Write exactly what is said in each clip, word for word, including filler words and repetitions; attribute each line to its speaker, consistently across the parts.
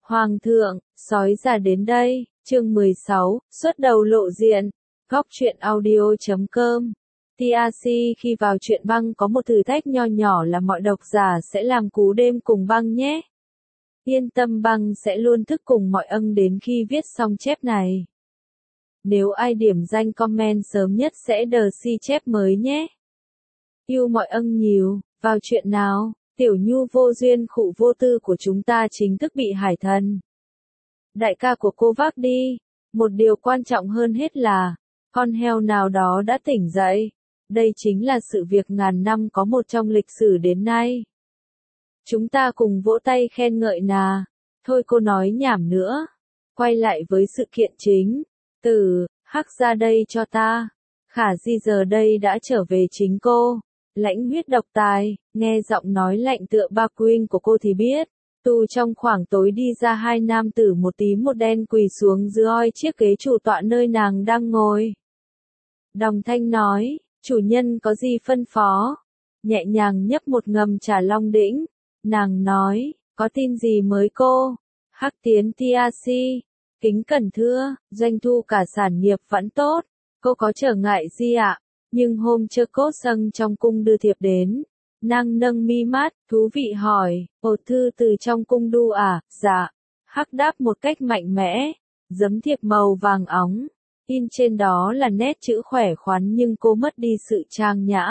Speaker 1: Hoàng thượng, sói già đến đây, chương mười sáu, xuất đầu lộ diện, góc truyện audio chấm com. tê rờ xê khi vào truyện băng có một thử thách nho nhỏ là mọi độc giả sẽ làm cú đêm cùng băng nhé. Yên tâm, băng sẽ luôn thức cùng mọi ân đến khi viết xong chép này. Nếu ai điểm danh comment sớm nhất sẽ đờ si chép mới nhé. Yêu mọi ân nhiều, vào chuyện nào. Tiểu Nhu vô duyên khụ vô tư của chúng ta chính thức bị hải thần đại ca của cô vác đi. Một điều quan trọng hơn hết là, con heo nào đó đã tỉnh dậy. Đây chính là sự việc ngàn năm có một trong lịch sử đến nay. Chúng ta cùng vỗ tay khen ngợi nà. Thôi cô nói nhảm nữa. Quay lại với sự kiện chính. Từ, hắc ra đây cho ta. Khả Di giờ đây đã trở về chính cô. Lãnh huyết độc tài, nghe giọng nói lạnh tựa ba queen của cô thì biết. Từ trong khoảng tối đi ra hai nam tử một tím một đen quỳ xuống dưới oi chiếc ghế chủ tọa nơi nàng đang ngồi. Đồng thanh nói, chủ nhân có gì phân phó? Nhẹ nhàng nhấp một ngầm trà long đĩnh. Nàng nói, có tin gì mới cô? Hắc tiến tê rờ xê, kính cẩn thưa, doanh thu cả sản nghiệp vẫn tốt. Cô có trở ngại gì ạ? Nhưng hôm chưa cốt sâng trong cung đưa thiệp đến. Nàng nâng mi mắt, thú vị hỏi, ồ thư từ trong cung đu à, dạ. Hắc đáp một cách mạnh mẽ, giấm thiệp màu vàng óng. In trên đó là nét chữ khỏe khoắn nhưng cô mất đi sự trang nhã.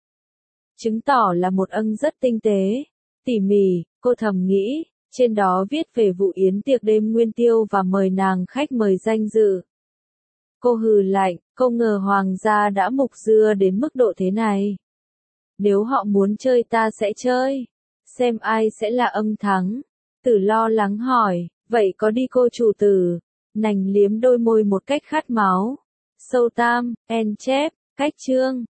Speaker 1: Chứng tỏ là một ân rất tinh tế, tỉ mỉ, cô thầm nghĩ. Trên đó viết về vụ yến tiệc đêm nguyên tiêu và mời nàng khách mời danh dự. Cô hừ lạnh, không ngờ hoàng gia đã mục dưa đến mức độ thế này. Nếu họ muốn chơi ta sẽ chơi. Xem ai sẽ là âm thắng. Tử lo lắng hỏi, vậy có đi cô chủ tử? Nành liếm đôi môi một cách khát máu. Sâu tam, en chép, cách chương.